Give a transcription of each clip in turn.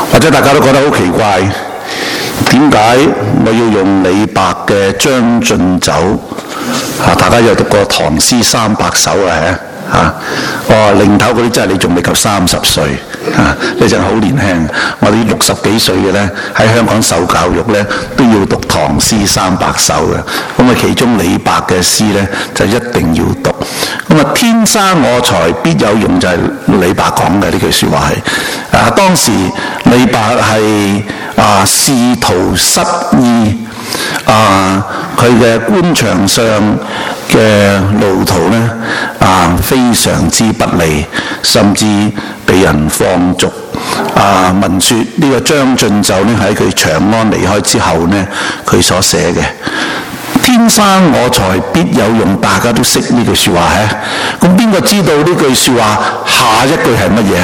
或者大家都覺得好奇怪，點解我要用李白嘅《將進酒》？大家有讀過唐詩300首零頭嗰啲真係你仲未夠30歲你真係好年輕。我哋60幾歲嘅呢，喺香港受教育呢，都要讀唐詩300首嘅。咁其中李白嘅詩呢，就一定要讀。天生我材必有用就係李白講嘅，呢句説話係當時李白係仕途失意佢嘅官場上嘅路途呢非常之不利，甚至被人放逐。聞說呢個《將進酒》呢喺佢長安離開之後呢，佢所寫嘅。天生我材必有用，大家都識呢句説話咁邊個知道呢句説話下一句係乜嘢？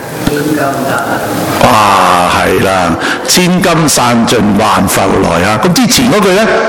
係啦，千金散盡還復來咁之前嗰句呢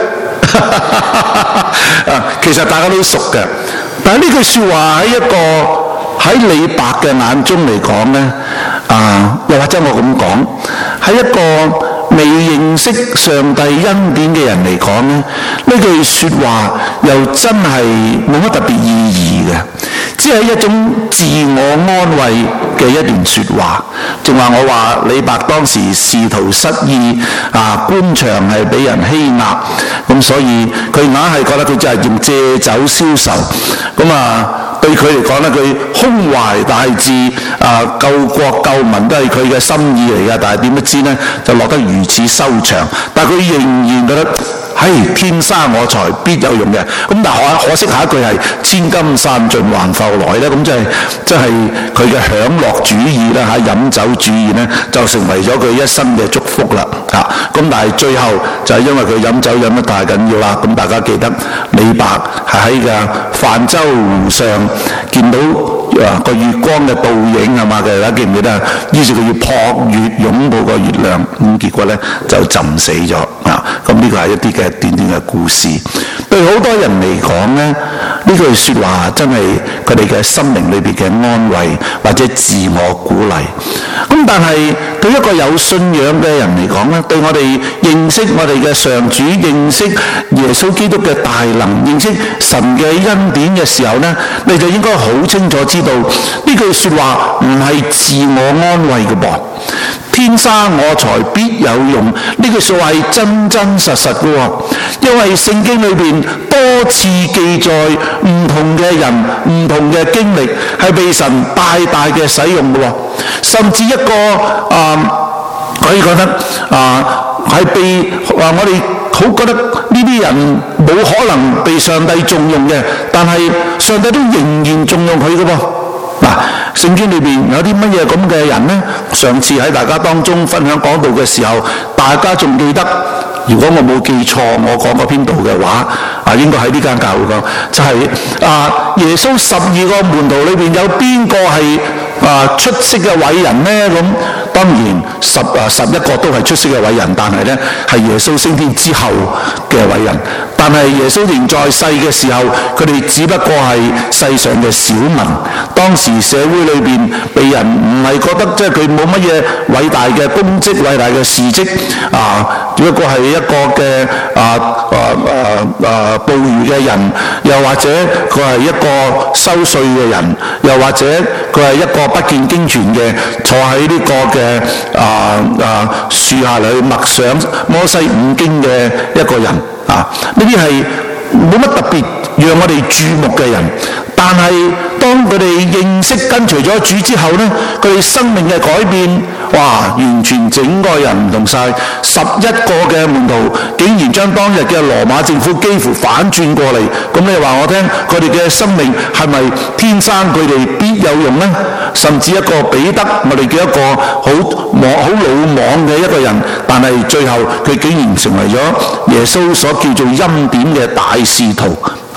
其實大家都熟嘅，但係呢句説話喺李白嘅眼中嚟講呢，又或者我咁講，喺一個未認識上帝恩典嘅人嚟講呢，呢句説話又真係冇乜特別意義嘅，只係一種自我安慰嘅一段説話。正話我話李白當時仕途失意官場係俾人欺壓，咁所以佢硬係覺得佢真係用借酒消愁。對佢嚟講呢，佢胸懷大志救國救民都係佢嘅心意嚟㗎，但係點不知呢，就落得如此收場。但係佢仍然覺得天生我材必有用嘅。但可惜下一句係千金散盡還復來呢，咁即係佢嘅享樂主義啦飲酒主義呢，就成為咗佢一生嘅祝福啦。咁但係最後就係因為佢飲酒飲得太緊要啦。咁大家記得李白係喺嘅泛舟湖上見到個月光嘅倒影係嘛嘅，大家記唔記得？於是佢要撲月擁抱個月亮，結果呢就浸死咗。咁呢個係一啲嘅短短嘅故事。對好多人嚟講呢，呢句説話真係佢哋嘅心靈裏邊嘅安慰或者自我鼓勵。咁但係對一個有信仰嘅人嚟講呢，對我哋認識我哋嘅上主，認識耶穌基督嘅大能，認識神嘅恩典嘅時候呢，你就應該好清楚知道呢句説話唔係自我安慰嘅噃。天生我材必有用，呢句説話係真真實實嘅喎，因為聖經裏邊多次記載唔同嘅人、唔同嘅經歷係被神大大嘅使用嘅喎，甚至一個可以覺得係被我哋好覺得呢啲人冇可能被上帝重用嘅，但係上帝都仍然重用佢嘅噃。聖經裏邊有啲乜嘢咁嘅人呢？上次喺大家當中分享講道嘅時候，大家仲記得，如果我冇記錯，我講過邊度嘅話，應該喺呢間教會講，就係耶穌12個門徒裏邊有邊個係出色嘅偉人呢？咁當然11個都係出色嘅偉人，但係呢係耶穌升天之後嘅偉人。但係耶穌仍在世嘅時候，佢哋只不過係世上嘅小民。當時社會裏邊被人唔係覺得即係佢冇乜嘢偉大嘅功績、偉大嘅事蹟只不過係一個嘅捕魚嘅人，又或者佢係一個收稅嘅人，又或者佢係一個不見經傳嘅，坐喺呢個嘅樹下嚟默想摩西五經嘅一個人呢啲係冇乜特別讓我哋注目嘅人。但係當佢哋認識跟隨咗主之後呢，佢哋生命嘅改變，完全整個人唔同晒。11個嘅門徒竟然將當日嘅羅馬政府幾乎反轉過嚟。咁你話我聽，佢哋嘅生命係咪天生佢哋必有用呢？甚至一個彼得，我哋叫一個好魯莽嘅一個人，但係最後佢竟然成為咗耶穌所叫做恩典嘅大使徒。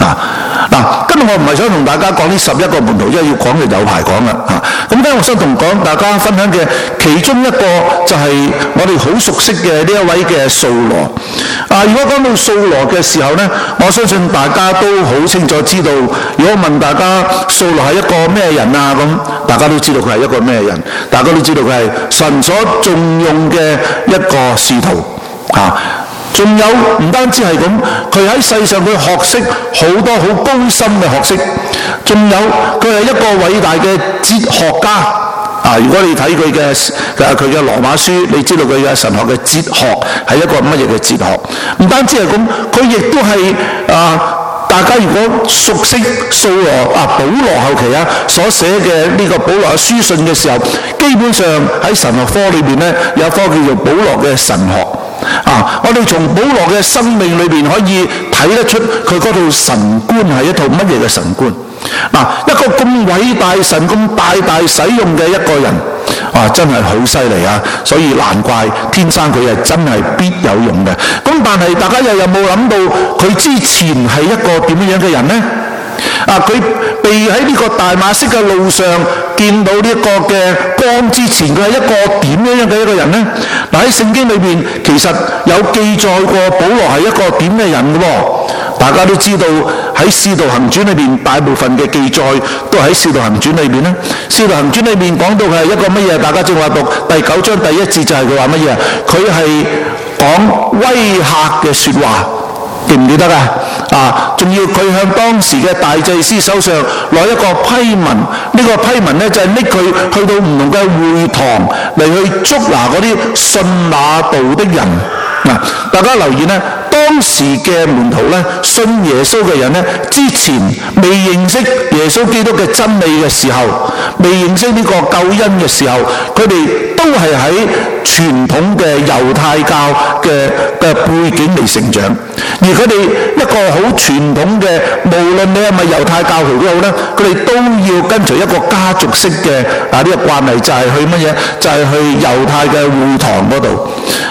今日我唔係想同大家講呢11個門徒，因為要講就有排講啦。咁我想同大家分享嘅其中一個就係我哋好熟悉嘅呢一位嘅掃羅。如果講到掃羅嘅時候呢，我相信大家都好清楚知道。如果問大家掃羅係一個咩人啊，咁大家都知道佢係一個咩人，大家都知道佢係神所重用嘅一個使徒。仲有唔單止係咁，佢喺世上佢學識好多好高深嘅學識，仲有佢係一個偉大嘅哲學家。如果你睇佢嘅羅馬書，你知道佢嘅神學嘅哲學係一個乜嘢嘅哲學？唔單止係咁，佢亦都係大家如果熟悉掃羅保羅後期所寫嘅呢個保羅嘅書信嘅時候，基本上喺神學科裏邊呢，有一科叫做保羅嘅神學。我哋從保羅嘅生命裏邊可以睇得出佢嗰套神觀係一套乜嘢嘅神觀。一個咁偉大神咁大使用嘅一個人，真係好犀利啊！所以難怪天生佢係真係必有用嘅。咁但係大家又有冇諗到佢之前係一個點樣嘅人呢？佢被喺呢個大馬色嘅路上見到呢個嘅光之前，佢係一個點樣嘅一個人呢？喺聖經裏邊其實有記載過保羅係一個點嘅人嘅。大家都知道喺《使徒行傳》裏邊大部分嘅記載都喺《使徒行傳》裏邊呢。《使徒行傳》裏邊講到佢係一個乜嘢？大家正話讀第9章第1節就係佢話乜嘢？佢係講威嚇嘅說話。記唔記得仲要佢向當時嘅大祭司手上攞一個批文，呢個批文呢，就係拎佢去到唔同嘅會堂嚟去捉拿嗰啲信那道的人。大家留意呢，當時嘅門徒呢，信耶穌嘅人呢，之前未認識耶穌基督嘅真理嘅時候，未認識呢個救恩嘅時候，佢哋都係喺傳統嘅猶太教嘅背景嚟成長，而佢哋一個好傳統嘅，無論你係咪猶太教徒都好咧，佢哋都要跟隨一個家族式嘅呢個慣例，就係去乜嘢？就係去猶太嘅會堂嗰度。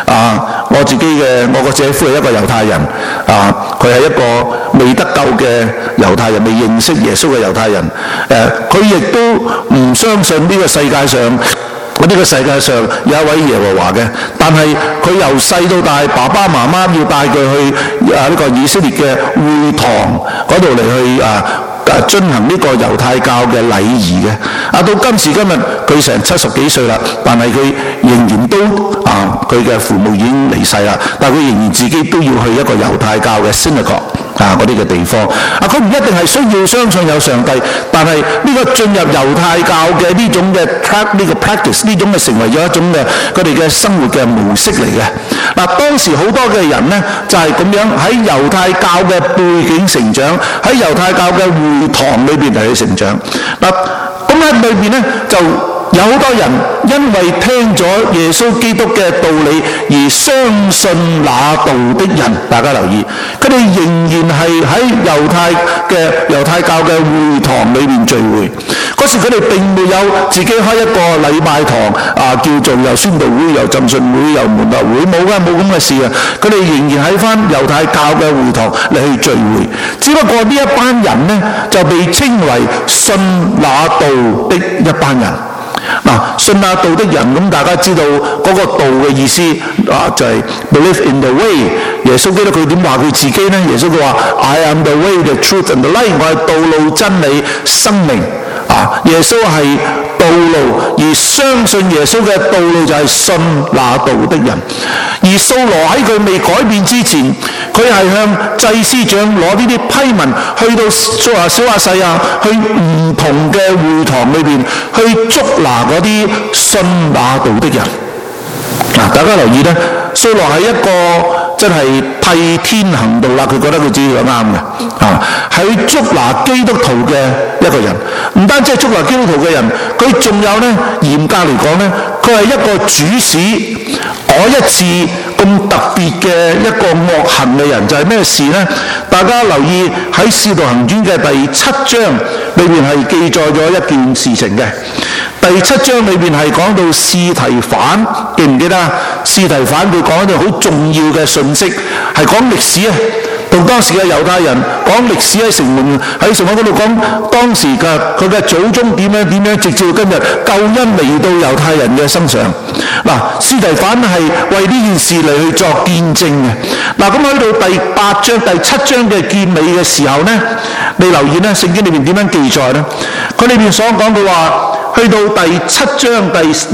我個姐夫係一個猶太人，佢係一個未得救嘅猶太人，未認識耶穌嘅猶太人。佢亦都唔相信呢個世界上有一位耶和華嘅，但係佢由細到大，爸爸媽媽要帶佢去呢個以色列嘅會堂嗰度嚟去進行呢個猶太教嘅禮儀嘅。到今時今日佢成70幾歲啦，但係佢仍然都佢嘅父母已經離世啦，但係佢仍然自己都要去一個猶太教嘅 synagogue 嗰啲嘅地方。佢唔一定係需要相信有上帝，但係呢個進入猶太教嘅呢種嘅呢個 practice， 呢種嘅成為咗一種嘅佢哋嘅生活嘅模式嚟嘅。當時好多嘅人呢，就係咁樣喺猶太教嘅背景成長，喺猶太教嘅會堂裏邊嚟去成長。咁喺裏邊呢，就有好多人因為聽咗耶穌基督嘅道理而相信那道的人。大家留意，佢哋仍然係喺猶太教嘅會堂裏面聚會。嗰時佢哋並沒有自己開一個禮拜堂叫做又宣道會又浸信會又門徒會，冇咁嘅事啊！佢哋仍然喺翻猶太教嘅會堂嚟去聚會。只不過呢一班人呢，就被稱為信那道的一班人。信那道的人，咁大家知道嗰個道嘅意思就係 believe in the way。耶穌基督佢點話佢自己呢？耶穌佢話 I am the way, the truth and the life， 我係道路真理生命。耶穌係道路，而相信耶穌嘅道路就係信那道的人。而掃羅喺佢未改變之前，佢係向祭司長攞呢啲批文，去到小亞細亞，去唔同嘅會堂裏邊去捉拿嗰啲信那道的人。大家留意呢，掃羅係一個真係替天行道啦，佢覺得佢自己係啱嘅，係捉拿基督徒嘅一個人。唔單止係捉拿基督徒嘅人，佢仲有呢，嚴格嚟講呢，佢係一個主使嗰一次咁特別嘅一個惡行嘅人。就係咩事呢？大家留意喺《使徒行傳》嘅第7章裏邊係記載咗一件事情嘅。第7章裏邊係講到司提反，記唔記得？司提反佢講一段好重要嘅信息，係講歷史啊。 同當時嘅猶太人講歷史，喺城門嗰度講當時佢嘅祖宗點樣，直至今日救恩嚟到猶太人嘅身上。司提反係為呢件事嚟去作見證嘅。咁去到第8章、第7章嘅結尾嘅時候呢，你留意呢聖經裏面點樣記載呢？佢裏面所講嘅話，去到第7章第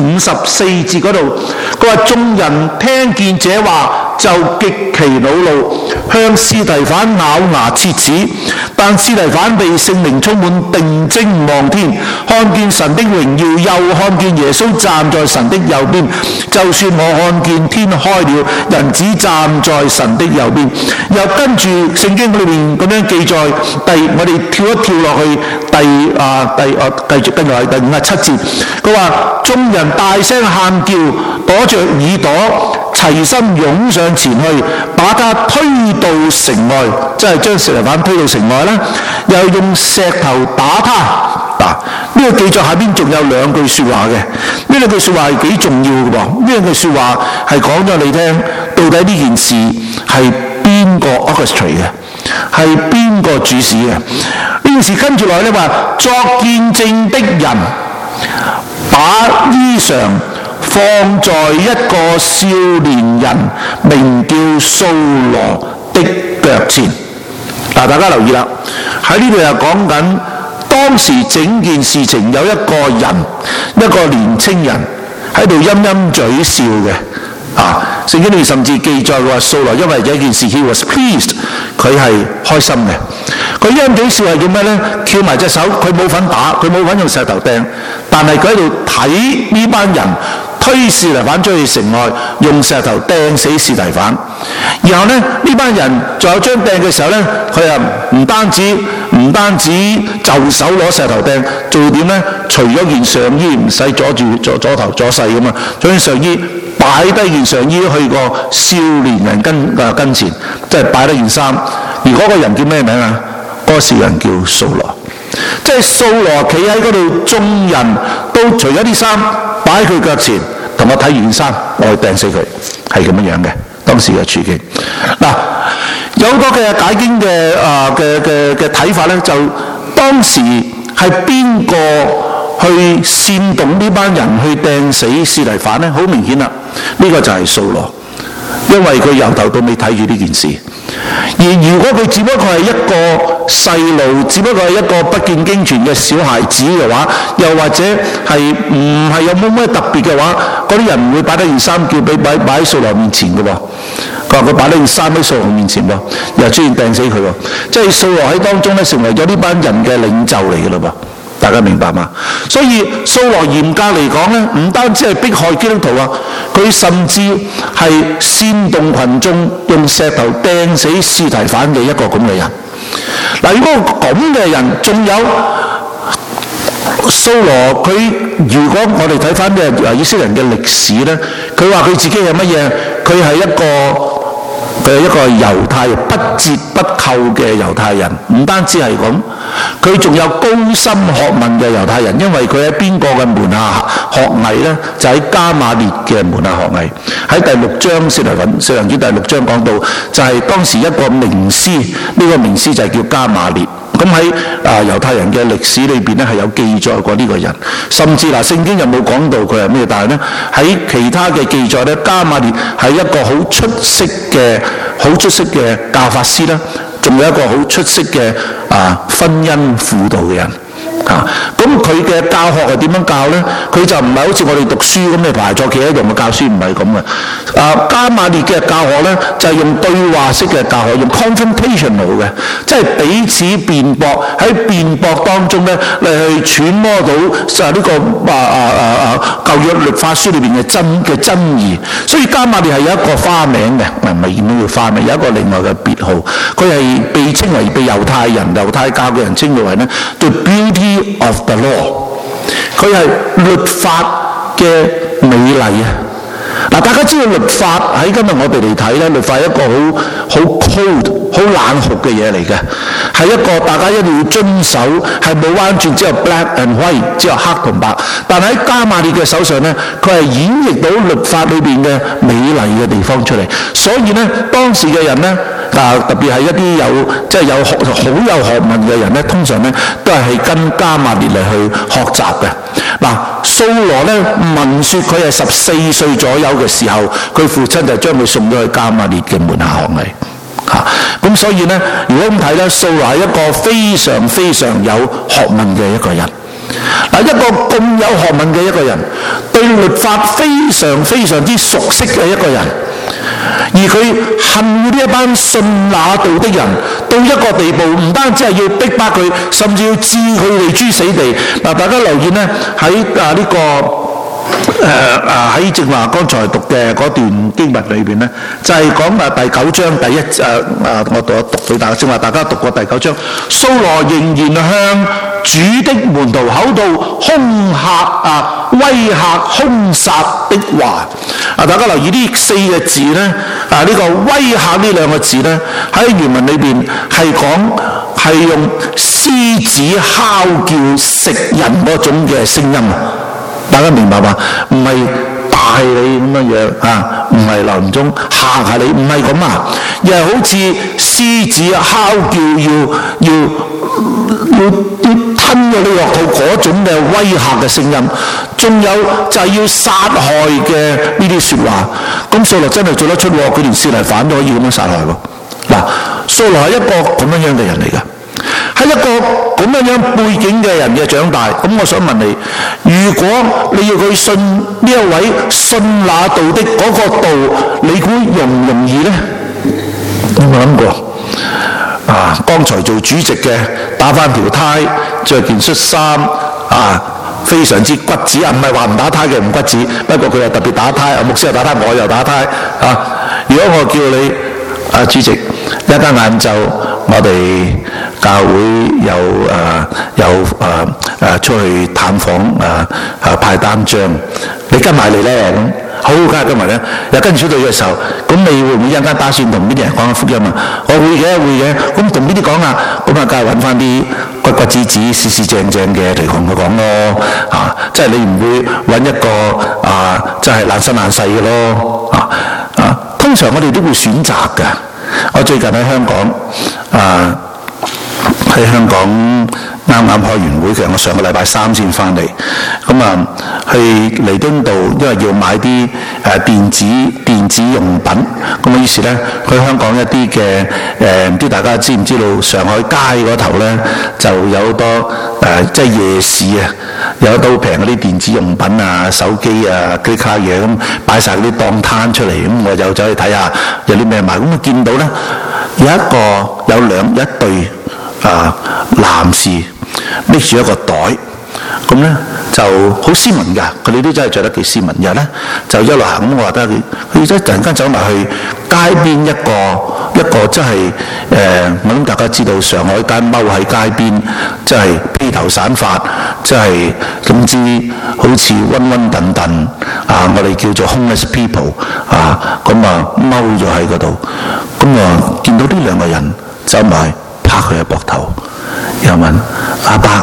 54節嗰度，佢話眾人聽見這話就極其惱怒，向司提反咬牙切齒。但司提反被聖靈充滿，定睛望天，看見神的榮耀，又看見耶穌站在神的右邊。就算我看見天開了，人子站在神的右邊。又跟住聖經裏面咁樣記載，我哋跳一跳落去繼續跟住係第57節，佢話眾人大聲喊叫，躲着耳朵，齊心湧上前去，把他推到城外，即係將司提反推到城外啦。又用石頭打他。呢個記載下邊仲有2句說話嘅，呢2句說話係幾重要嘅噃。呢2句說話係講咗你聽，到底呢件事係邊個 orchestrate 嘅，係邊個主使嘅？呢件事跟住落嚟話，作見證的人把衣裳放在一個少年人名叫掃羅的腳前。大家留意啦，喺呢度又講緊當時整件事情有一個人，一個年青人喺度陰陰嘴笑嘅。聖經裏甚至記載話掃羅因為這件事 he was pleased， 佢係開心嘅。佢陰嘴笑係叫咩呢？翹埋隻手，佢冇份打，佢冇份用石頭掟，但係佢喺度睇呢班人推司提反出去城外，用石頭掟死司提反。然後呢班人仲有將掟嘅時候呢，佢又唔單止就手攞石頭掟，仲要點呢？除咗件上衣，唔使阻住左頭左勢咁嘛，除咗上衣，擺低件上衣去個少年人跟前，即係擺低件衫。而嗰個人叫咩名啊？嗰個少人叫掃羅。即係掃羅企喺嗰度，眾人都除咗啲衫擺喺佢腳前，同我睇完件衫，我去掟死佢，係咁樣嘅當時嘅處境。有好多嘅解經嘅睇法咧，就當時係邊個去煽動呢班人去掟死司提反呢？好明顯啦，呢個就係掃羅，因為佢由頭到尾睇住呢件事。而如果佢只不過係一個細路，只不過係一個不見經傳嘅小孩子嘅話，又或者係唔係有冇咩特別嘅話，嗰啲人唔會擺低件衫叫俾擺喺掃羅面前嘅喎。佢話佢擺低件衫喺掃羅面前喎，又出現掟死佢喎。即係掃羅喺當中咧，成為咗呢班人嘅領袖嚟嘅嘞噃。大家明白嗎？所以掃羅嚴格嚟講咧，唔單止係迫害基督徒啊，佢甚至係煽動群眾用石頭掟死司提反嘅一個咁嘅人。如果咁嘅人，仲有掃羅，佢如果我哋睇翻嘅以色列人嘅歷史咧，佢話佢自己係乜嘢？佢係一個猶太人，不折不扣嘅猶太人。唔單止係咁，佢仲有高深學問嘅猶太人，因為佢喺邊個嘅門下學藝呢？就喺迦瑪列嘅門下學藝。喺第6章四行傳第6章講到，就係當時一個名師，呢個名師就係叫迦瑪列。咁喺猶太人嘅歷史裏邊咧係有記載過呢個人，甚至聖經又冇講到佢係咩，但係咧喺其他嘅記載咧，迦瑪列係一個好出色嘅教法師啦，仲有一個好出色嘅婚姻輔導嘅人。咁佢嘅教學係點樣教呢？佢就唔係好似我哋讀書咁，你排坐企喺度嘅教書，唔係咁嘅。迦瑪列嘅教學呢，就係用對話式嘅教學，用 confrontational 嘅，即係彼此辯駁，喺辯駁當中呢，你去揣摩到呢個舊約律法書裏邊嘅真義。所以迦瑪列係有一個花名嘅，唔係叫花名，有一個另外嘅別號。佢係被稱為被猶太教嘅人稱為呢 The Beauty of the law， 佢係律法嘅美麗啊！大家知道律法喺今日我哋嚟睇咧，律法係一個好 cold、好冷酷嘅嘢嚟嘅，係一個大家一定要遵守，係冇彎轉，只有 black and white， 只有黑同白。但喺迦瑪列嘅手上咧，佢係演繹到律法裏邊嘅美麗嘅地方出嚟。所以咧，當時嘅人咧， 特別係一啲好有學問嘅人咧，通常咧都係跟迦瑪列嚟去學習嘅。嗱，掃羅咧聞說佢係14歲左右嘅時候，佢父親就將佢送咗去迦瑪列嘅門下學藝。咁所以呢，如果咁睇呢，掃羅係一個非常非常有學問嘅一個人。一個咁有學問嘅一個人，對律法非常非常之熟悉嘅一個人，而佢恨呢一班信那道的人到一個地步，唔單止係要逼迫佢，甚至要置佢哋諸死地。大家留意呢，喺呢個喺正話剛才讀嘅嗰段經文裏邊呢，就係講第9章第一我讀俾大家正話，大家讀過第9章，掃羅仍然向主的門徒口度兇嚇威嚇兇殺的話。大家留意呢4個字呢，呢個威嚇呢2個字呢，喺原文裏邊係用獅子哮叫食人嗰種嘅聲音。大家明白嘛？唔係大你咁樣唔係林中嚇下你，唔係咁啊，而係好似獅子哮叫要吞咗你落肚嗰種嘅威嚇嘅聲音。仲有就係要殺害嘅呢啲說話。咁掃羅真係做得出，佢連司提反都可以咁樣殺害喎。嗱，掃羅係一個咁樣嘅人嚟㗎。係一個咁樣背景嘅人嘅長大。咁我想問你，如果你要佢信呢一位信那道的嗰個道，你估容唔容易呢？有冇諗過剛才做主席嘅打翻條呔，着件恤衫非常之骨子唔係話唔打呔嘅唔骨子，不過佢又特別打呔，牧師又打呔，我又打呔如果我叫你主席，一間晏晝我哋教會有出去探訪派單張，你跟埋嚟咧咁，好梗係跟埋咧。又跟住到嘅時候，咁你會唔會一陣間打算同呢啲人講福音啊？我會嘅。咁同呢啲講咁梗係揾翻啲骨骨子子、四四正正嘅嚟同佢講咯。即係你唔會揾一個即係爛身爛世嘅咯。通常我哋都會選擇㗎。我最近喺香港啱啱開完會，其實我上個禮拜3先翻嚟，去彌敦道，因為要買啲電子用品，咁於是咧去香港一啲嘅唔知大家知唔知道上海街嗰頭咧就有好多即係夜市有好多好平嗰啲電子用品手機嗰啲卡嘢咁擺晒嗰啲檔攤出嚟，咁我就走去睇下有啲咩賣，咁我見到咧有一對男士拎住一個袋，咁咧就好斯文㗎，佢哋都真係着得幾斯文。然後咧就一路行，咁我話得佢突然間走埋去街邊一個真係我諗大家知道上海街踎喺街邊，即係披頭散髮，即係總之好似暈暈沌沌我哋叫做 homeless people 咁踎咗喺嗰度，咁見到呢2個人走埋拍佢嘅膊頭，又問阿伯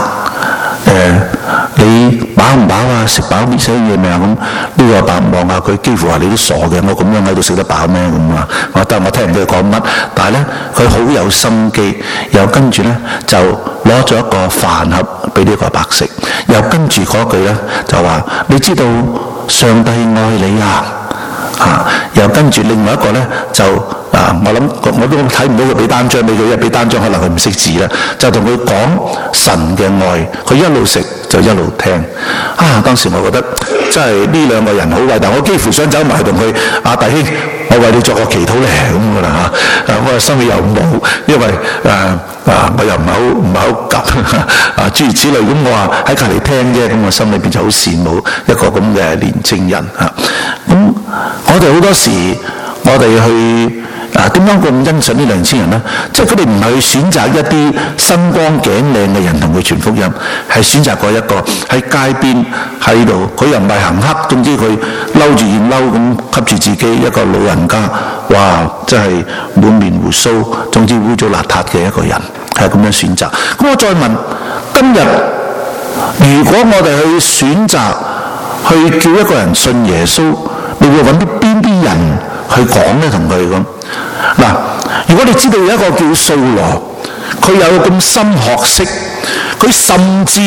你飽唔飽啊？食飽啲嘢未啊？咁呢個阿伯望下佢，幾乎話你都傻嘅，我咁樣喺度食得飽咩咁啊？我聽唔到佢講乜，但係咧佢好有心機，又跟住咧就攞咗一個飯盒俾呢個阿伯食，又跟住嗰句咧就話你知道上帝愛你又跟住另外一個咧就我諗我都睇唔到佢俾單張俾佢，因為俾單張可能佢唔識字啦，就同佢講神嘅愛，佢一路食就一路聽。當時我覺得真係呢2個人好偉大，我幾乎想走埋去同佢弟兄，我為你作個祈禱咧咁噶啦我心裏又唔好，因為我又唔係好急諸如此類，咁我話喺隔離聽啫，咁我心裏邊就好羨慕一個咁嘅年青人咁我哋好多時我哋去點解咁欣賞呢2千人呢？即係佢哋唔係去選擇一啲身光頸靚嘅人同佢傳福音，係選擇過一個喺街邊喺度，佢又唔係行乞，總之佢嬲住件褸咁吸住自己一個老人家，哇！真係滿面鬍鬚，總之污糟邋遢嘅一個人，係咁樣選擇。咁我再問，今日如果我哋去選擇去叫一個人信耶穌，你會揾啲邊啲人去講呢？同佢咁如果你知道有一個叫掃羅，佢有咁深學識，佢甚至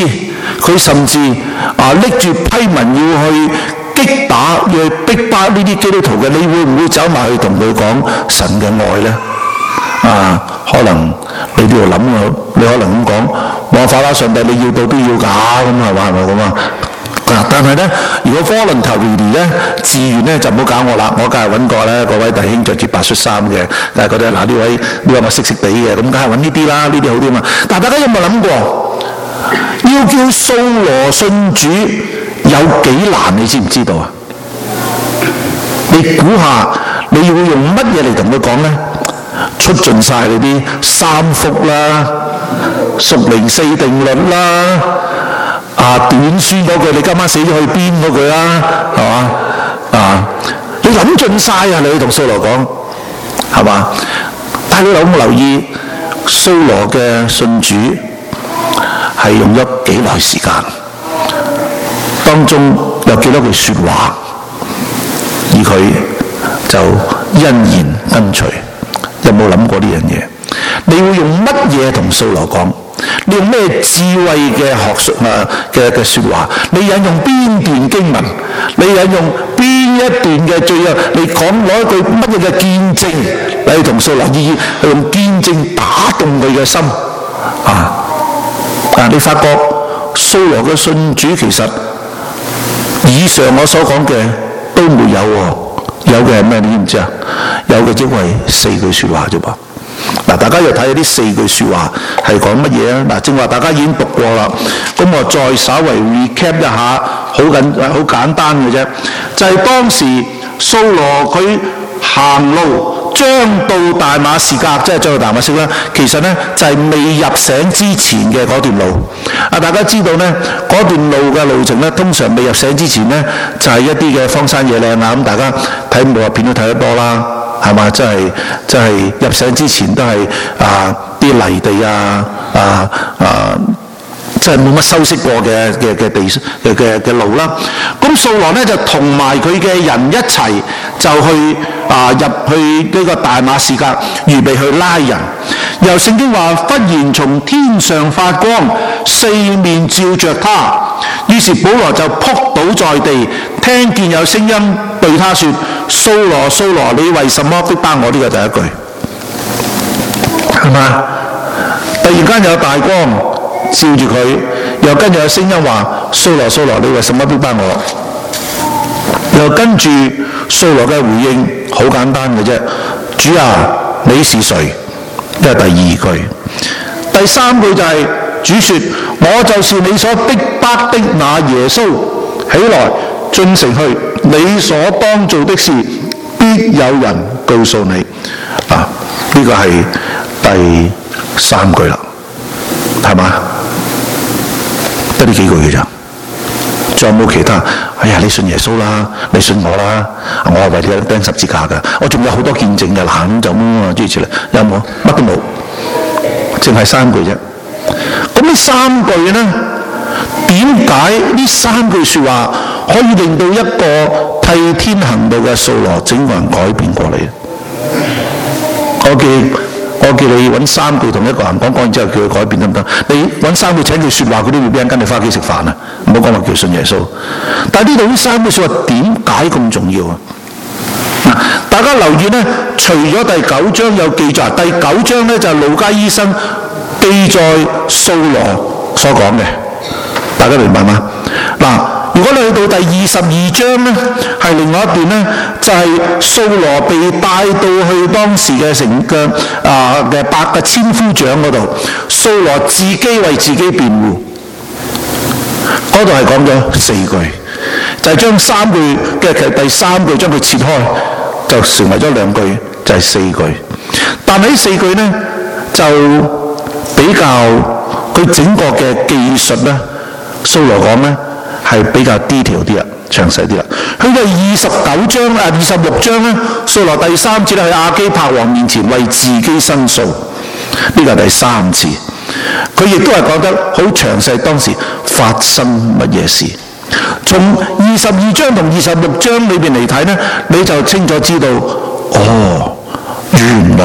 拎住批文要去擊打、要去逼迫呢啲基督徒嘅，你會唔會走埋去同佢講神嘅愛呢？可能你都要諗啊，你可能咁講，冇法啦，上帝你要到都要㗎，咁係嘛咁啊？但係咧，如果 voluntary 咧，自願咧就唔好搞我啦，我梗係揾個咧，各位弟兄着住白恤衫嘅，但係覺得嗱呢位我識地嘅，咁梗係揾呢啲啦，呢啲好啲嘛。但係大家有冇諗過，要叫掃羅信主有幾難？你知唔知道啊？你估下，你要用乜嘢嚟同佢講咧？出盡晒你啲三福啦、屬靈四定律啦。短宣嗰句，你今晚死咗去邊嗰句啦，係嘛？你諗盡晒啊！你去同掃羅講，係嘛？但係你有冇留意掃羅嘅信主係用咗幾耐時間？當中有幾多句說話，而佢就欣然跟隨。有冇諗過呢樣嘢？你會用乜嘢同掃羅講？你用咩智慧嘅學術嘅說話？你引用邊段經文？你引用邊一段嘅最後？你講攞一句乜嘢嘅見證嚟同掃羅用見證打動佢嘅心你發覺掃羅嘅信主其實以上我所講嘅都沒有喎，有嘅係咩？你知唔知啊？有嘅因為4句說話啫噃。大家又睇下呢4句說話係講乜嘢啊？正話大家已經讀過啦，咁我再稍微 recap 一下，好簡單嘅啫，就係當時掃羅佢行路將到大馬士革，即係將到大馬色啦。其實呢，就係未入城之前嘅嗰段路。大家知道呢，嗰段路嘅路程呢，通常未入城之前呢，就係一啲嘅荒山野嶺啊。咁大家睇武俠片都睇得多啦。係嘛？即係入城之前都係啲泥地即係冇乜修飾過嘅路啦。咁掃羅呢就同埋佢嘅人一齊就去入去呢個大馬士革，預備去拉人。由聖經話，忽然從天上發光，四面照着他。於是保羅就仆倒在地，聽見有聲音對他說：掃羅，掃羅，你為什麼逼迫我？呢個第一句，係嘛？突然間有大光照住佢，又跟住有聲音話：掃羅，掃羅，你為什麼逼迫我？又跟住掃羅嘅回應好簡單嘅啫：主啊，你是誰？呢係第2句。第3句就係主說：我就是你所逼迫的那耶穌，起來進城去，你所當做的事必有人告訴你。呢個係第3句啦，係嘛？得呢幾句嘅咋？仲有冇其他？哎呀，你信耶穌啦，你信我啦，我係為你釘十字架㗎。我仲有好多見證嘅，咁就咁諸如此類。有冇？乜都冇，淨係3句啫。咁呢3句呢？點解呢3句說話可以令到一個替天行道嘅掃羅整個人改變過嚟？我叫你揾3句同一個人講完之後叫佢改變得唔得？你揾3句請佢說話，佢都會俾人跟你返屋企食飯啊！唔好講話叫信耶穌。但係呢度呢3句說話點解咁重要啊？大家留意呢，除咗第9章有記載，第9章呢就係路加醫生記載掃羅所講嘅，大家明白嗎？如果你去到第22章呢，係另外一段呢，就係掃羅被帶到去當時嘅嘅8個千夫長嗰度，掃羅自己為自己辯護，嗰度係講咗4句，就係將3句嘅第3句將佢切開，就成為咗2句，就係4句。但係呢4句呢，就比較佢整個嘅技術呢，掃羅講呢，係比較 detail 啲啦，詳細啲啦。去到26章咧，掃羅第3次去亞基帕王面前為自己申訴，呢個係第3次。佢亦都係講得好詳細，當時發生乜嘢事。從22章同26章裏邊嚟睇呢，你就清楚知道，原來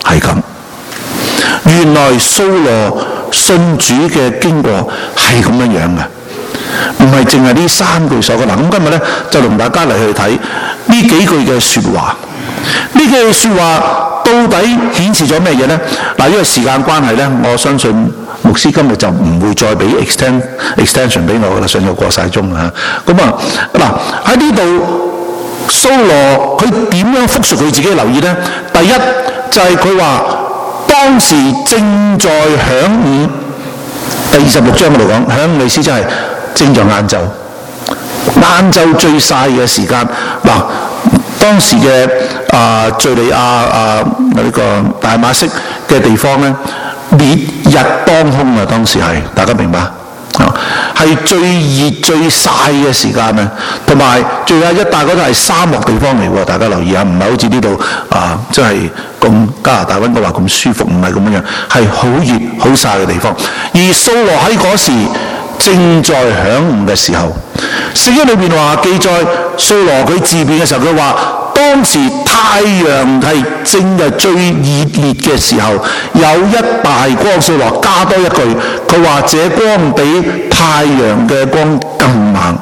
係咁。原來掃羅信主嘅經過係咁樣樣嘅，唔係淨係呢3句所講。嗱，咁今日咧就同大家嚟去睇呢幾句嘅說話。呢幾句說話到底顯示咗咩嘢咧？嗱，因為時間關係咧，我相信牧師今日就唔會再俾 extension 俾我啦，上咗過晒鐘啦。咁嗱，喺呢度掃羅佢點樣復述佢自己留意咧？第一就係佢話當時正在晌午，第26章嗰度講晌午意思即係正在晏晝最曬嘅時間。嗱，當時嘅敘利亞呢個大馬色嘅地方咧，烈日當空啊！當時係大家明白係最熱最曬嘅時間啊，同埋最有一帶嗰度係沙漠地方嚟喎，大家留意下，唔係好似呢度即係咁加拿大溫哥華咁舒服，唔係咁樣，係好熱好曬嘅地方。而掃羅喺嗰時正在晌午嘅時候，聖經裏邊話記載掃羅佢自辯嘅時候，佢話當時太陽係正係最熱烈嘅時候，有一大光。掃羅加多一句，佢話這光比太陽嘅光更猛。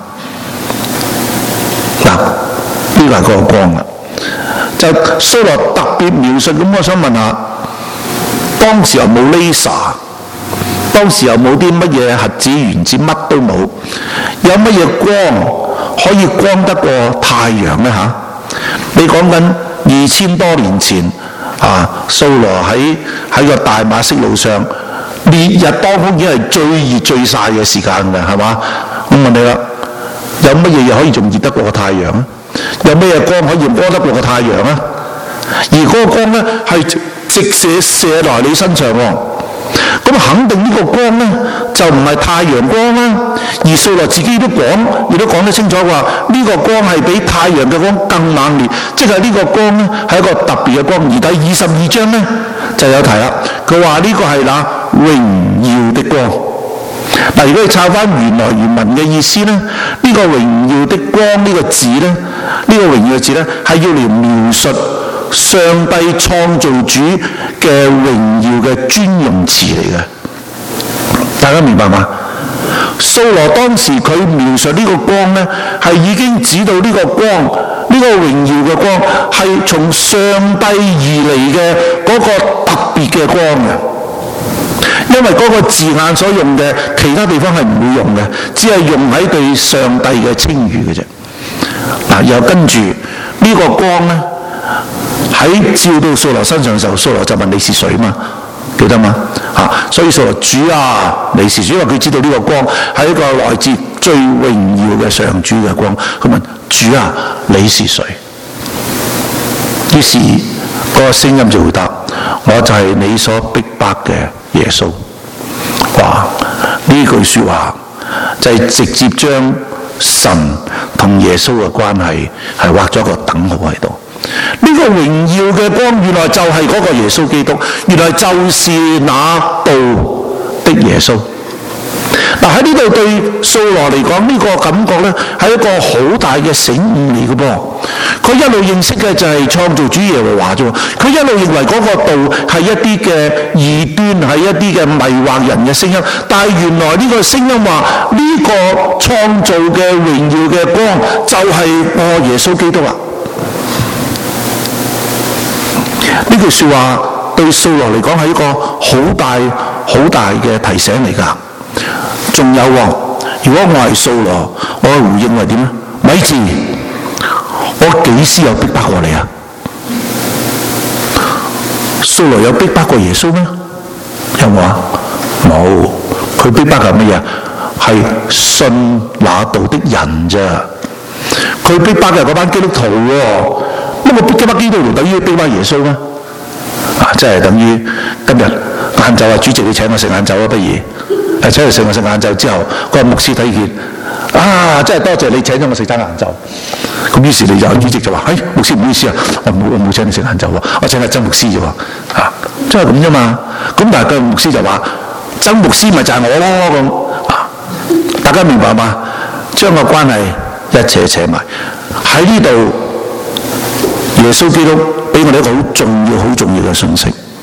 嗱，呢個係嗰個光啦。就掃羅特別描述咁，我想問下，當時又冇 laser， 當時又冇啲乜嘢核子原子，乜都冇，有乜嘢光可以光得過太陽呢？你講緊2000多年前掃羅喺個大馬色路上，烈日當空已經係最熱最曬嘅時間㗎，係嘛？我問你啦，有乜嘢可以仲熱得過個太陽啊？有咩光可以光得過個太陽啊？而嗰個光咧係直射落你身上喎，咁肯定呢個光咧就唔係太陽光啦。而掃羅自己都講得清楚，話呢個光係比太陽嘅光更猛烈，即係呢個光咧係一個特別嘅光。而第22章咧就有提啦，佢話呢個係榮耀的光。嗱，如果你抄翻原文嘅意思咧，呢個榮耀的光呢個字咧，呢個榮耀嘅字咧係要嚟描述上帝創造主嘅榮耀嘅專用詞嚟嘅，大家明白嗎？掃羅當時佢描述呢個光咧，係已經指到呢個光，呢個榮耀嘅光係從上帝而嚟嘅嗰個特別嘅光嘅。因為嗰個字眼所用嘅，其他地方係唔會用嘅，只係用喺對上帝嘅稱譽嘅啫。嗱，又跟住呢個光咧，喺照到掃羅身上嘅時候，掃羅就問你是誰嘛？記得嗎？所以掃羅主啊，你是誰？因為佢知道呢個光係一個來自最榮耀嘅上主嘅光。佢問主啊，你是誰？於是嗰個聲音就回答：我就係你所逼迫嘅耶穌。哇！呢句說話就係直接將神同耶穌嘅關係係畫咗個等號喺度。呢個榮耀嘅光原來就係嗰個耶穌基督，原來就是那道的耶穌。嗱，喺呢度對掃羅嚟講，呢個感覺咧係一個好大嘅醒悟嚟嘅噃。佢一路認識嘅就係創造主耶和華啫，佢一路認為嗰個道係一啲嘅異端，係一啲嘅迷惑人嘅聲音。但係原來呢個聲音話呢個創造嘅榮耀嘅光就係我耶穌基督啦。呢句說話對掃羅嚟講係一個好大嘅提醒嚟㗎。仲有如果我係掃羅，我嘅回應係點咧？咪住，我幾時有逼迫過你啊？掃羅有逼迫過耶穌咩？有冇啊？冇，佢逼迫係乜嘢？係信那道的人咋？佢逼迫嘅係嗰班基督徒喎。乜我逼迫基督徒等於逼迫耶穌咩？即係等於今日晏晝主席你請我食晏晝啊，不如？請佢食晏晝之後，個牧師睇見真係多謝你請咗我食餐晏晝。咁於是你就主席就話：牧師唔好意思啊，我冇請你食晏晝喎，我請阿曾牧師啫喎。即係咁啫嘛。咁但係個牧師就話：曾牧師咪就係我咯咁。大家明白嘛？將個關係一扯埋喺呢度。耶穌基督俾我哋一個好重要嘅信息。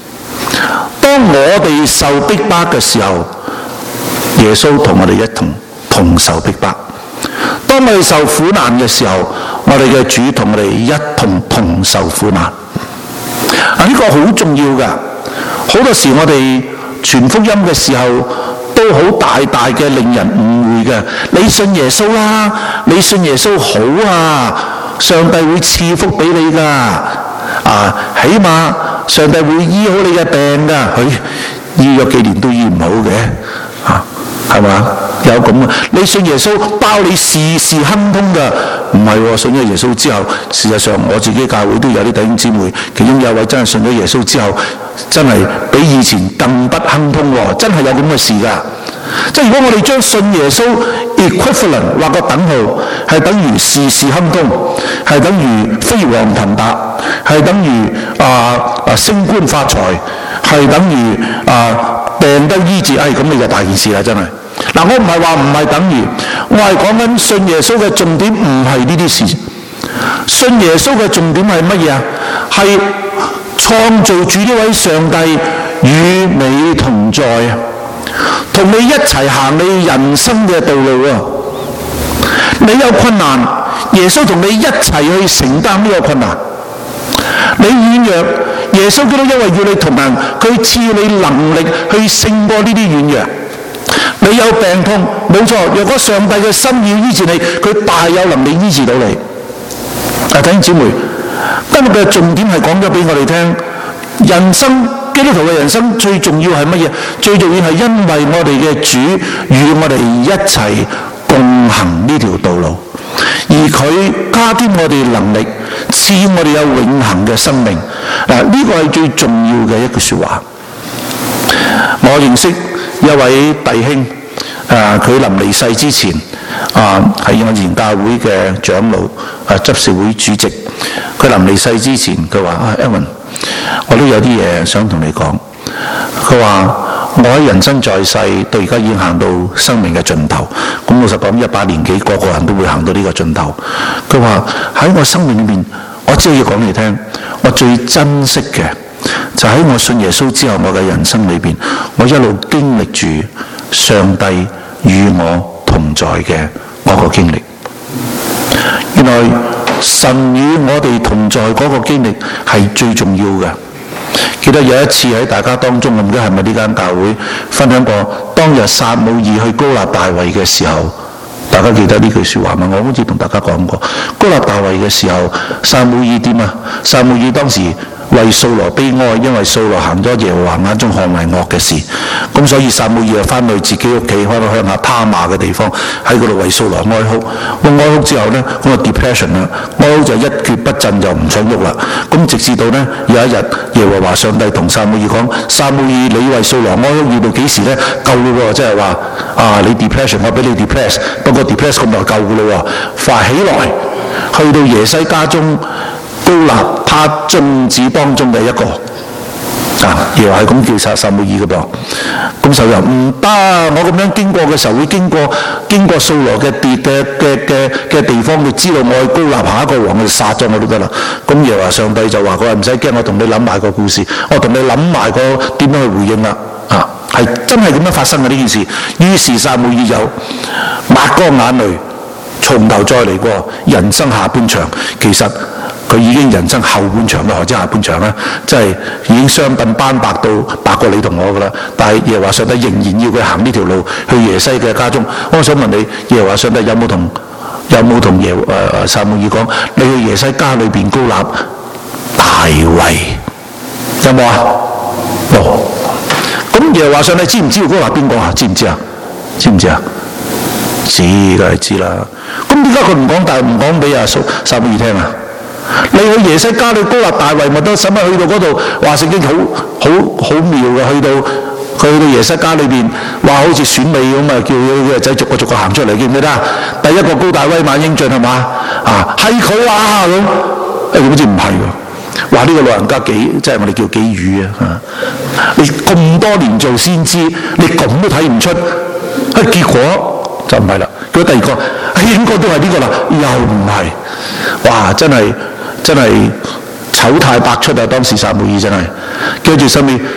當我哋受逼迫嘅時候，耶穌同我哋一同受逼迫；當我哋受苦難嘅時候，我哋嘅主同我哋一同受苦難。呢個好重要㗎。好多時我哋傳福音嘅時候，都好大嘅令人誤會嘅。你信耶穌啦，你信耶穌好啊，上帝會賜福俾你㗎。起碼上帝會醫好你嘅病㗎。佢醫咗幾年都醫唔好嘅，係嘛？有咁啊！你信耶穌包你事事亨通㗎，唔係喎。信咗耶穌之後，事實上我自己教會都有啲弟兄姊妹，其中有一位真係信咗耶穌之後，真係比以前更不亨通喎，真係有咁嘅事㗎。即係如果我哋將信耶穌 equivalent 畫個等號，係等於事事亨通，係等於飛黃騰達，係等於升官發財，係等於病得醫治，咁你就大件事啦，真係。我唔係話唔係等於，我係講緊信耶穌嘅重點唔係呢啲事。信耶穌嘅重點係乜嘢啊？係創造主呢位上帝與你同在啊，同你一齊行你人生嘅道路啊！你有困難，耶穌同你一齊去承擔呢個困難。你軟弱，耶穌基督因為要你同行，佢賜你能力去勝過呢啲軟弱。你有病痛，冇錯，若果上帝嘅心要醫治你，佢大有能力醫治到你。弟兄姊妹，今日嘅重點係講咗俾我哋聽，人生基督徒嘅人生最重要係乜嘢？最重要係因為我哋嘅主與我哋一齊共行呢條道路，而佢加添我哋能力，賜我哋有永恆嘅生命。呢個係最重要嘅一句說話。我認識一位弟兄，佢臨離世之前，係我以前教會嘅長老，執事會主席。佢臨離世之前，佢話：Evan， 我都有啲嘢想同你講。佢話：我喺人生在世到而家已經行到生命嘅盡頭。咁老實講，100年幾個人都會行到呢個盡頭。佢話喺我生命裏面，我只要講你聽，我最珍惜嘅就喺我信耶穌之後，我嘅人生裏邊，我一路經歷住上帝與我同在嘅嗰個經歷。原來神與我哋同在嗰個經歷係最重要嘅。記得有一次喺大家當中，我唔知係咪呢間教會分享過，當日撒母耳去膏立大衛嘅時候，大家記得呢句說話嗎？我好似同大家講過，膏立大衛嘅時候，撒母耳點啊？撒母耳當時為掃羅悲哀，因為掃羅行咗耶和華眼中看為惡嘅事，咁所以撒母耳就翻去自己屋企，翻到鄉下他瑪嘅地方，喺嗰度為掃羅哀哭。咁哀哭之後呢，咁就 depression 啦，哀哭就一蹶不振，就唔想喐啦。咁直至到呢，有一日耶和華上帝同撒母耳講：撒母耳，你為掃羅哀哭要到幾時呢？夠啦喎，即係話你 depression， 我俾你 depress， 不過 depress 咁就夠噶啦喎，快起來，去到耶西家中。膏立他眾子當中嘅一個，又係咁叫撒母耳嘅噃。咁就又唔得，我咁樣經過嘅時候會經過掃羅嘅地方，佢知道我去膏立下一個王，佢就殺咗我都得啦。咁耶和華上帝就話：佢話唔使驚，我同你諗埋個故事，我同你諗埋個點樣去回應啦。係真係咁樣發生嘅呢件事。於是撒母耳就抹乾眼淚，從頭再嚟過人生下半場。其實佢已經人生後半場啦，或者下半場啦，即係已經雙鬢斑白到白過你同我噶啦。但係耶和華上帝仍然要佢行呢條路去耶西嘅家中。我想問你，耶和華上帝有冇同撒母耳講，你去耶西家裏邊膏立大衛？有冇啊？冇。咁耶和華上帝知唔知道膏立邊個啊？知唔知啊？知唔知啊？知，梗係知啦。咁點解佢唔講，但係唔講俾撒母耳聽啊？你去耶西家裏膏立大衛咪得，使乜去到嗰度？話聖經好妙嘅，去到耶西家裏邊，話好似選美咁啊，叫佢個仔逐個行出嚟，記唔記得啊？第一個高大威猛英俊係嘛？係佢啊咁，好似唔係喎。話呢個老人家即係我哋叫幾語啊！你咁多年做先知，你咁都睇唔出，結果就唔係啦。佢第二個應該都係呢個啦，又唔係。哇！真係醜態百出啊！當時撒母耳真係，跟住身邊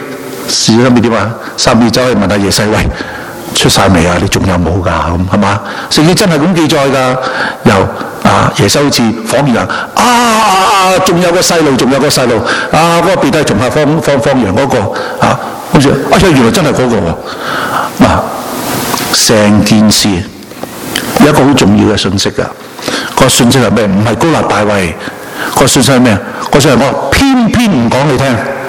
試咗咪點啊？撒母耳走去問下耶西，喂，出晒未啊？你仲有冇㗎？咁係嘛？聖經真係咁記載㗎。又耶西好似恍然仲有個細路，仲有個細路嗰個別低從下放羊嗰個好似原來真係嗰個喎。成件事有一個好重要嘅信息㗎。個信息係咩？唔係高立大衛。個信息係咩？個信息係我偏偏唔講你聽。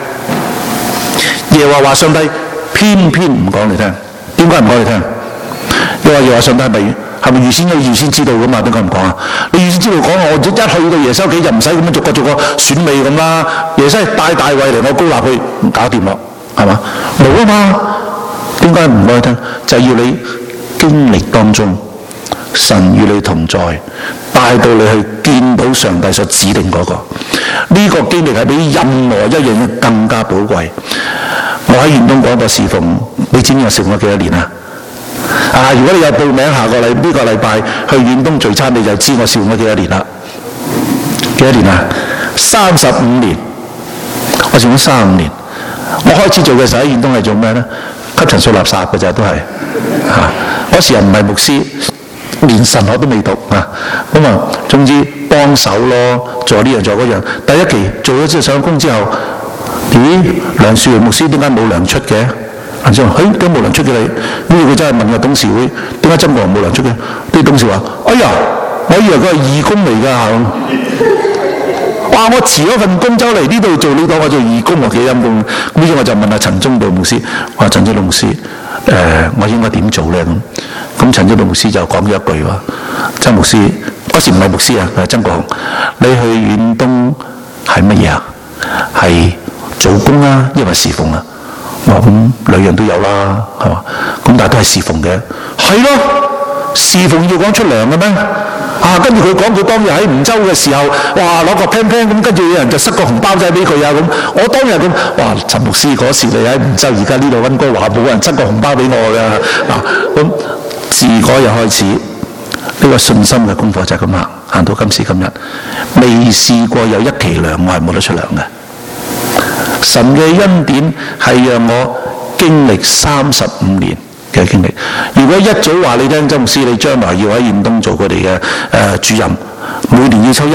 耶和華上帝偏偏唔講你聽。點解唔講你聽？耶和華上帝係咪預先知道㗎嘛？點解唔講啊？你預先知道講我一去到耶西屋企就唔使咁樣逐個選美咁啦。耶西帶大衛嚟，我高立佢搞掂啦，係嘛？冇啊嘛。點解唔講你聽？就係要你經歷當中神與你同在，帶到你去見到上帝所指定嗰個。呢個經歷係比任何一樣嘢更加寶貴。我喺遠東廣播侍奉，你知唔知我侍奉咗幾多年啊？如果你有報名呢個禮拜去遠東聚餐，你就知我侍奉咗幾多年啦。幾多年啊？35年。我侍奉咗35年。我開始做嘅時候喺遠東係做咩呢？吸塵掃垃圾嘅咋，都係嗰時又唔係牧師，連神學都未讀總之幫手咯，做呢樣做嗰樣。第一期做咗之後上工之後，梁樹榮牧師點解冇糧出嘅？梁樹榮點解冇糧出嘅你？佢真係問個董事會點解曾國榮冇糧出嘅？啲董事話：哎呀，我以為佢係義工嚟㗎。我辭咗份工走嚟呢度做呢個，我做義工喎，幾陰功。咁所以我就問下陳忠道牧師，我話陳忠道牧師，我應該點做咧？咁陳忠道牧師就講咗一句話：曾牧師嗰時唔係牧師啊，係曾國雄，你去遠東係乜嘢啊？係做工啊，抑或侍奉啊？我話咁兩樣都有啦，係嘛？咁但係都係侍奉嘅，係咯，侍奉要講出糧嘅咩？跟住佢講佢當日喺梧州嘅時候，攞個 pan pan 咁，跟住有人就塞個紅包仔俾佢啊咁。我當日咁，陳牧師嗰時你喺梧州，而家呢度溫哥華冇人塞個紅包俾我㗎。咁自嗰日開始，呢個信心嘅功課就係咁行到今時今日，未試過有一期糧我係冇得出糧嘅。神嘅恩典係讓我經歷35年嘅經歷。如果一早話你聽，周牧師你將來要喺遠東做佢哋嘅主任，每年要籌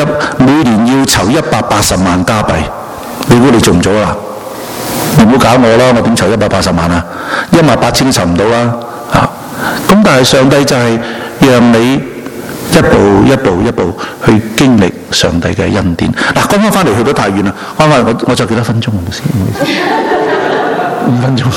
180萬加幣，你估你做唔做啊？你唔好搞我啦，我點籌180萬啊？18000都籌唔到啦。咁但係上帝就係讓你一步去經歷上帝嘅恩典。講翻嚟去得太遠啦，翻返嚟我就幾多分鐘啊？牧師，唔好意思，5分鐘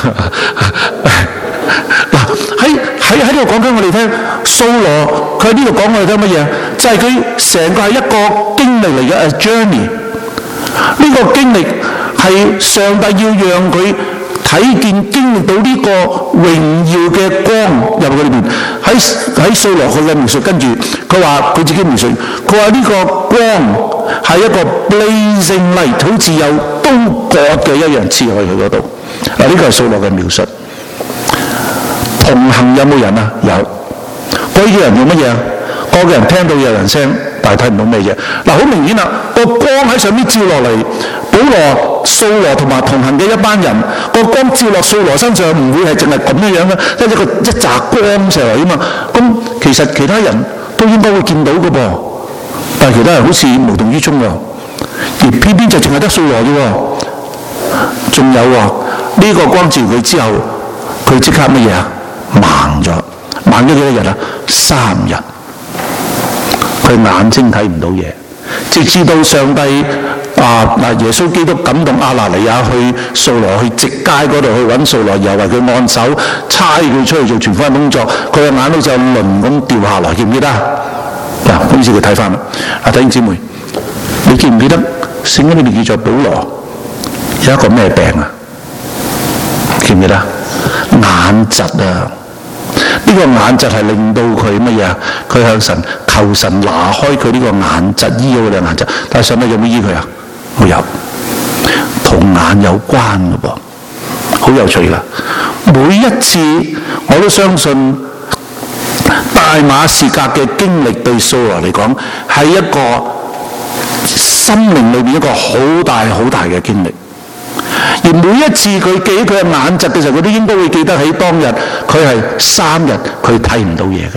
喺呢度講緊我哋聽，掃羅佢喺呢度講我哋聽乜嘢？就係佢成個係一個經歷嚟嘅 journey。呢個經歷係上帝要讓佢睇見經歷到呢個榮耀嘅光入去裏邊。喺掃羅佢嘅描述，跟住佢話佢自己描述，佢話呢個光係一個 blazing light， 好似有刀割嘅一樣刺去佢嗰度。呢個係掃羅嘅描述。同行有冇人啊？有。嗰個人用乜嘢啊？嗰個人聽到有人聲，但係睇唔到咩嘢。好明顯啦，個光喺上面照落嚟，保羅、掃羅同埋同行嘅一班人，個光照落掃羅身上，唔會係淨係咁樣嘅，即係一紮光射嚟啊嘛。咁其實其他人都應該會見到嘅噃，但係其他人好似無動於衷喎，而偏偏就淨係得掃羅啫喎。仲有呢個光照佢之後，佢即刻乜嘢啊？盲咗幾多日啊？3日，佢眼睛睇唔到嘢，直至到上帝耶穌基督感動亞拿尼亞去掃羅去直街嗰度去揾掃羅，又為佢按手，差佢出去做傳福音工作，佢嘅眼好似有鱗咁掉下來，記唔記得啊？於是佢睇翻啦。弟兄姊妹，你記唔記得聖經裏面記載保羅有一個咩病啊？記唔記得？眼疾啊！呢個眼疾係令到佢乜嘢啊？佢向神求神拿開佢呢個眼疾，醫咗佢嘅眼疾。但係上帝有冇醫佢啊？冇有，同眼有關嘅噃，好有趣啦！每一次我都相信大馬士革嘅經歷對掃羅嚟講係一個心靈裏面一個好大好大嘅經歷。 而每一次佢記起佢嘅眼疾嘅時候，佢都應該會記得起當日佢係3日佢睇唔到嘢嘅。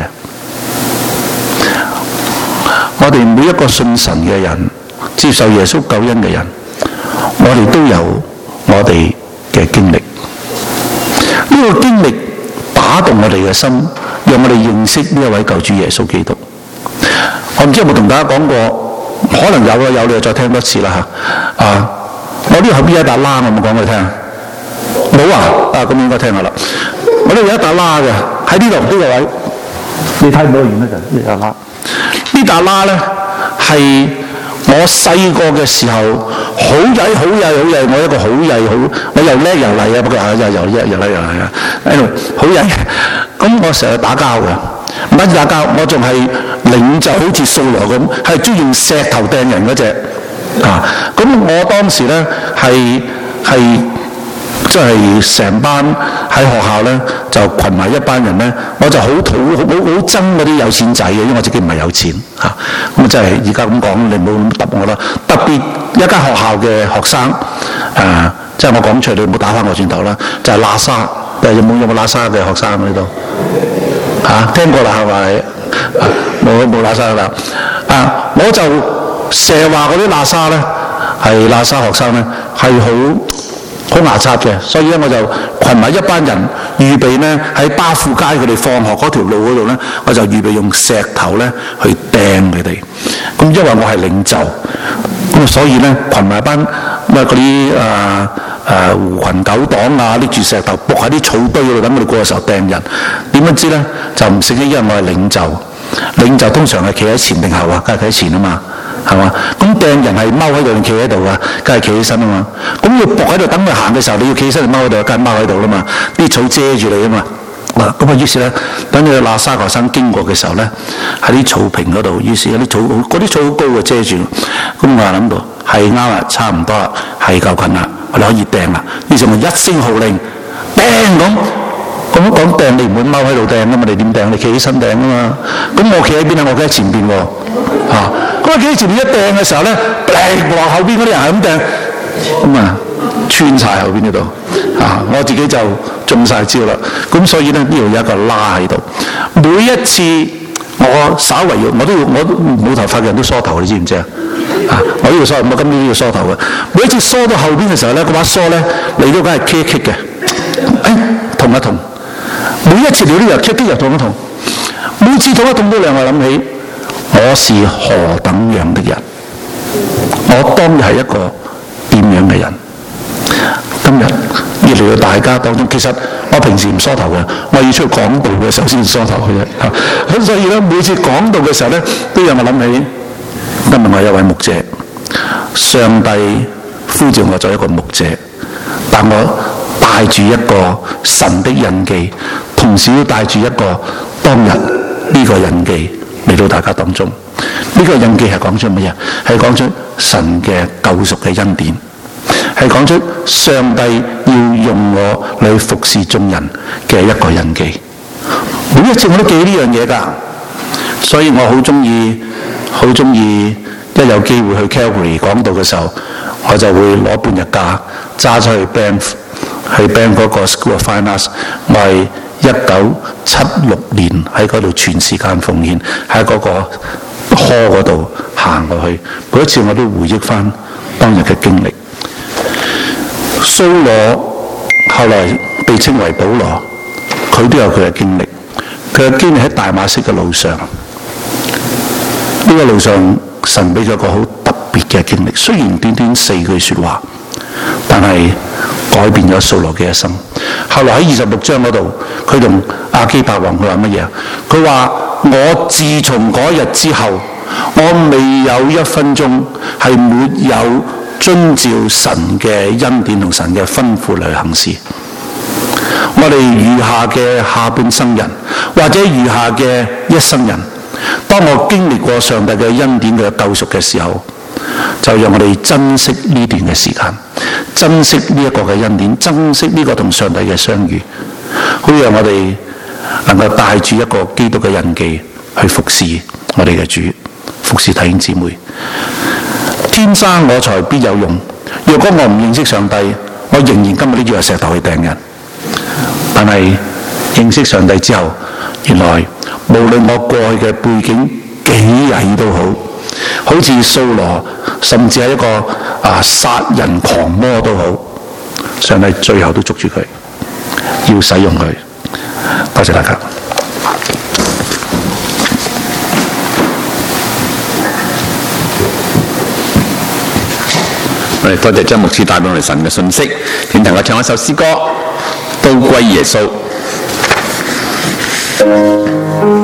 我哋每一個信神嘅人，接受耶穌救恩嘅人，我哋都有我哋嘅經歷。呢個經歷打動我哋嘅心，讓我哋認識呢一位救主耶穌基督。我唔知有冇同大家講過，可能有啊，有你就再聽多次啦嚇。我呢度後邊有一笪拉，我冇講俾你聽。冇啊，咁應該聽下啦。我呢度有一笪拉嘅，喺呢度呢個位，你睇唔到遠咧就呢笪拉。呢笪拉咧係我細個嘅時候，好曳，我一個好曳，我又叻又厲啊，不過又叻又厲啊，好曳。咁我成日打交嘅，唔單止打交，我仲係領袖，好似掃羅咁，係中意用石頭掟人嗰隻。咁我當時咧係即係成班喺學校咧就群埋一班人咧，我就好憎嗰啲有錢仔嘅，因為我自己唔係有錢嚇。咁即係而家咁講，你唔好咁揼我啦。特別一間學校嘅學生，即係我講出嚟，你唔好打翻我轉頭啦。就係喇沙，有冇喇沙嘅學生喺呢度？聽過啦係咪？冇喇沙啦。我就成日話嗰啲喇沙咧係喇沙學生咧係好牙刷嘅，所以咧我就群埋一班人預備咧喺巴富街佢哋放學嗰條路嗰度咧，我就預備用石頭咧去掟佢哋。咁因為我係領袖，咁所以咧群埋班嗰啲狐群狗黨啊，拎住石頭仆喺啲草堆嗰度等佢哋過嘅時候掟人。點樣知咧就唔識咧，因為我係領袖。領袖通常係企喺前定後啊，梗係企喺前啊嘛。係嘛？咁掟人係踎喺度定企喺度啊？梗係企起身啊嘛！咁要伏喺度等佢行嘅時候，你要企起身定踎喺度？梗係踎喺度啦嘛！啲草遮住你啊嘛！咁於是咧，等你喇沙學生經過嘅時候咧，喺啲草坪嗰度，於是有啲草，嗰啲草好高嘅遮住。咁我諗到係啱啦，差唔多啦，係夠近啦，我哋可以掟啦。於是我一聲號令，掟咁。咁講掟，你唔會踎喺度掟噶嘛？你點掟？你企起身掟啊嘛！咁我企喺邊啊？我企喺前邊喎。咁我企喺前邊一掟嘅時候咧，話後邊嗰啲人係咁掟，咁穿晒後邊呢度。我自己就中晒招啦。咁所以咧呢度有一個拉喺度。每一次我稍為我冇頭髮嘅人都梳頭，你知唔知啊？我呢度梳，我今年都要梳頭嘅。每一次梳到後邊嘅時候咧，嗰把梳咧你都梗係棘棘嘅。痛一痛。每一次你都又棘棘又痛一痛。每次痛一痛都令我諗起，我是何等樣的人？我當日係一個點樣嘅人？今日越嚟到大家當中，其實我平時唔梳頭嘅，我要出去講道嘅時候先梳頭嘅啫。咁所以咧，每次講道嘅時候咧，都讓我諗起今日我有一位牧者，上帝呼召我做一個牧者，但我帶住一個神的印記，同時都帶住一個當日呢個印記嚟到大家當中。呢個印記係講出乜嘢？係講出神嘅救贖嘅恩典，係講出上帝要用我嚟服侍眾人嘅一個印記。每一次我都記呢樣嘢㗎，所以我好中意一有機會去 Calgary 講道嘅時候，我就會攞半日假揸出去 Banff 嗰個 School of Fine Arts。我係1976年喺嗰度全時間奉獻，喺嗰個課嗰度行過去。每一次我都回憶翻當日嘅經歷。掃羅後來被稱為保羅，佢都有佢嘅經歷。佢嘅經歷喺大馬色嘅路上，呢個路上神俾咗一個好特別嘅經歷。雖然短短4句說話，但係改變咗掃羅嘅一生。後來喺26章嗰度，佢同亞基伯王佢話乜嘢？佢話我自從嗰日之後，我未有一分鐘係沒有遵照神嘅恩典同神嘅吩咐嚟行事。我哋餘下嘅下半生人，或者餘下嘅一生人，當我經歷過上帝嘅恩典嘅救贖嘅時候，就讓我哋珍惜呢段嘅時間，珍惜呢一個嘅恩典，珍惜呢個同上帝嘅相遇，好讓我哋能夠帶住一個基督嘅印記去服侍我哋嘅主，服侍弟兄姊妹。天生我材必有用，若果我唔認識上帝， 我仍然今日都要係石頭去掟人。但係認識上帝之後，原來無論我過去嘅背景幾曳都好，好似掃羅甚至係一個殺人狂魔都好，上帝最後都捉住佢，要使用佢。多謝大家。 我哋多謝張牧師帶俾我哋神嘅信息，請同我唱一首詩歌，都歸耶穌。